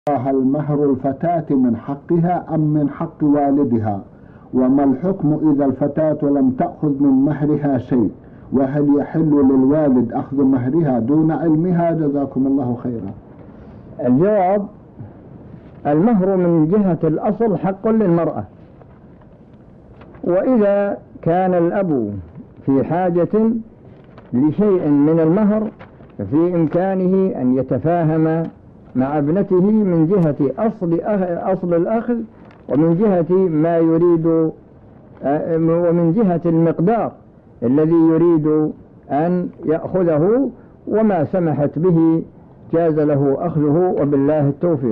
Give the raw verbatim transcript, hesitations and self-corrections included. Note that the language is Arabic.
هل مهر الفتاة من حقها أم من حق والدها؟ وما الحكم إذا الفتاة لم تأخذ من مهرها شيء؟ وهل يحل للوالد أخذ مهرها دون علمها؟ جزاكم الله خيرا. الجواب: المهر من جهة الأصل حق للمرأة، وإذا كان الأب في حاجة لشيء من المهر في إمكانه أن يتفاهم مع ابنته من جهة أصل, أصل الأخذ، ومن جهة ما يريد، ومن جهة المقدار الذي يريد أن يأخذه، وما سمحت به جاز له أخذه، وبالله التوفيق.